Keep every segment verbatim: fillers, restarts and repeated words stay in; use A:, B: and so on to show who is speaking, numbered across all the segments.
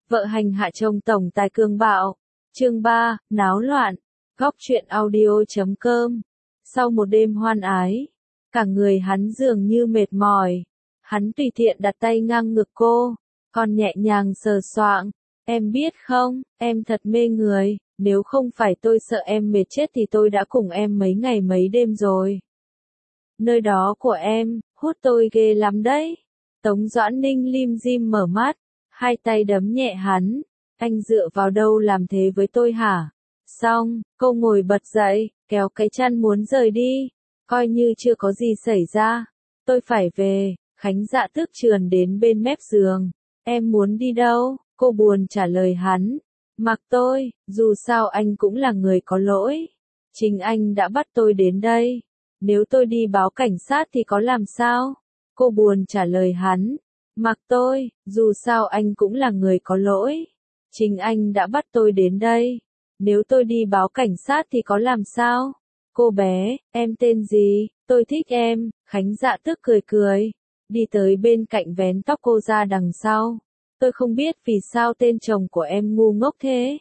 A: Vợ hành hạ chồng tổng tài cường bạo. Chương ba, náo loạn. Góc truyện audio chấm com. Sau một đêm hoan ái, cả người hắn dường như mệt mỏi. Hắn tùy tiện đặt tay ngang ngực cô, còn nhẹ nhàng sờ soạng. Em biết không, em thật mê người, nếu không phải tôi sợ em mệt chết thì tôi đã cùng em mấy ngày mấy đêm rồi. Nơi đó của em, hút tôi ghê lắm đấy. Tống Doãn Ninh lim dim mở mắt, hai tay đấm nhẹ hắn. Anh dựa vào đâu làm thế với tôi hả? Xong, cô ngồi bật dậy, kéo cái chăn muốn rời đi. Coi như chưa có gì xảy ra. Tôi phải về. Khánh Dạ Tước trườn đến bên mép giường. Em muốn đi đâu? Cô buồn trả lời hắn. Mặc tôi, dù sao anh cũng là người có lỗi. Chính anh đã bắt tôi đến đây. Nếu tôi đi báo cảnh sát thì có làm sao? Cô buồn trả lời hắn. Mặc tôi, dù sao anh cũng là người có lỗi. Chính anh đã bắt tôi đến đây. Nếu tôi đi báo cảnh sát thì có làm sao? Cô bé, em tên gì? Tôi thích em. Khánh Dạ Tước cười cười. Đi tới bên cạnh vén tóc cô ra đằng sau. Tôi không biết vì sao tên chồng của em ngu ngốc thế.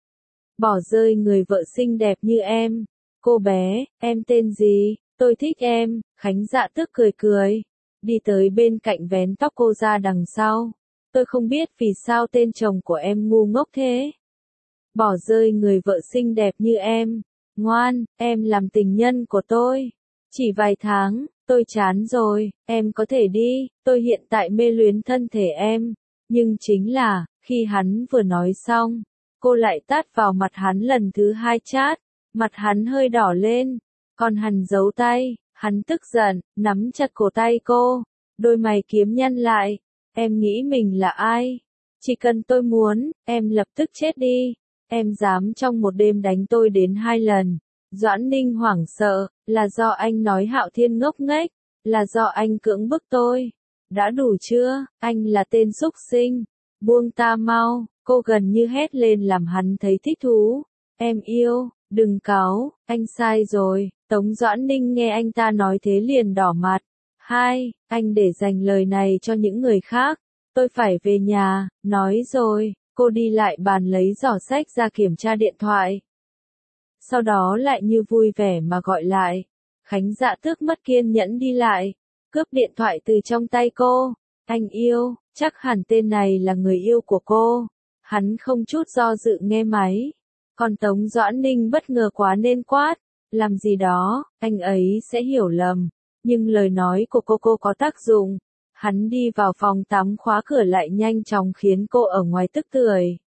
A: Bỏ rơi người vợ xinh đẹp như em. Cô bé, em tên gì? Tôi thích em. Khánh Dạ Tước cười cười. Đi tới bên cạnh vén tóc cô ra đằng sau. Tôi không biết vì sao tên chồng của em ngu ngốc thế. Bỏ rơi người vợ xinh đẹp như em. Ngoan, em làm tình nhân của tôi. Chỉ vài tháng, tôi chán rồi, em có thể đi, tôi hiện tại mê luyến thân thể em. Nhưng chính là, khi hắn vừa nói xong, cô lại tát vào mặt hắn lần thứ hai chát. Mặt hắn hơi đỏ lên, còn hắn giấu tay, hắn tức giận, nắm chặt cổ tay cô. Đôi mày kiếm nhăn lại. Em nghĩ mình là ai? Chỉ cần tôi muốn, em lập tức chết đi. Em dám trong một đêm đánh tôi đến hai lần. Doãn Ninh hoảng sợ, là do anh nói Hạo Thiên ngốc nghếch, là do anh cưỡng bức tôi. Đã đủ chưa, anh là tên xúc sinh. Buông ta mau, cô gần như hét lên làm hắn thấy thích thú. Em yêu, đừng cáu, anh sai rồi. Tống Doãn Ninh nghe anh ta nói thế liền đỏ mặt. Hai, anh để dành lời này cho những người khác. Tôi phải về nhà, nói rồi, cô đi lại bàn lấy giỏ sách ra kiểm tra điện thoại. Sau đó lại như vui vẻ mà gọi lại. Khánh Dạ Tước mất kiên nhẫn đi lại, cướp điện thoại từ trong tay cô. Anh yêu, chắc hẳn tên này là người yêu của cô. Hắn không chút do dự nghe máy. Còn Tống Doãn Ninh bất ngờ quá nên quát. Làm gì đó, anh ấy sẽ hiểu lầm. Nhưng lời nói của cô cô có tác dụng. Hắn đi vào phòng tắm khóa cửa lại nhanh chóng khiến cô ở ngoài tức tưởi.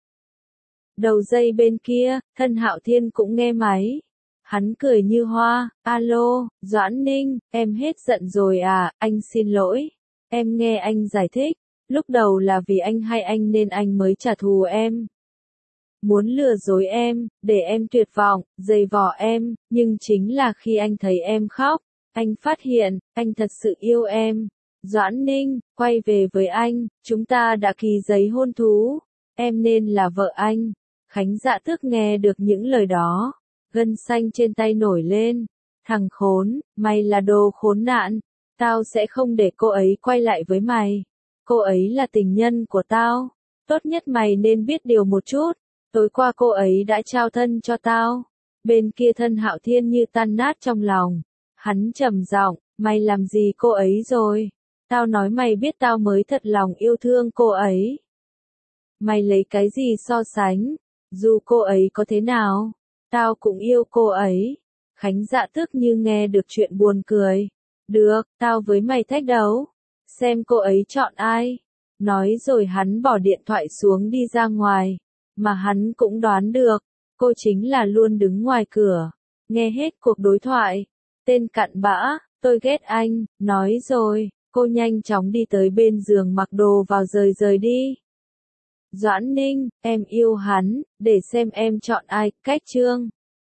A: Đầu dây bên kia, thân Hạo Thiên cũng nghe máy. Hắn cười như hoa. Alo, Doãn Ninh, em hết giận rồi à, anh xin lỗi. Em nghe anh giải thích. Lúc đầu là vì anh hay anh nên anh mới trả thù em. Muốn lừa dối em, để em tuyệt vọng, giày vò em, nhưng chính là khi anh thấy em khóc, anh phát hiện, anh thật sự yêu em. Doãn Ninh, quay về với anh, chúng ta đã ký giấy hôn thú, em nên là vợ anh. Khánh Dạ Tước nghe được những lời đó, gân xanh trên tay nổi lên. Thằng khốn, mày là đồ khốn nạn, tao sẽ không để cô ấy quay lại với mày. Cô ấy là tình nhân của tao, tốt nhất mày nên biết điều một chút. Tối qua cô ấy đã trao thân cho tao. Bên kia thân Hạo Thiên như tan nát trong lòng. Hắn trầm giọng, mày làm gì cô ấy rồi? Tao nói mày biết tao mới thật lòng yêu thương cô ấy. Mày lấy cái gì so sánh? Dù cô ấy có thế nào, tao cũng yêu cô ấy. Khánh Dạ Tước như nghe được chuyện buồn cười. Được, tao với mày thách đấu. Xem cô ấy chọn ai. Nói rồi hắn bỏ điện thoại xuống đi ra ngoài. Mà hắn cũng đoán được, cô chính là luôn đứng ngoài cửa. Nghe hết cuộc đối thoại. Tên cặn bã, tôi ghét anh, nói rồi, cô nhanh chóng đi tới bên giường mặc đồ vào rời rời đi. Doãn Ninh, em yêu hắn, để xem em chọn ai, cách chương.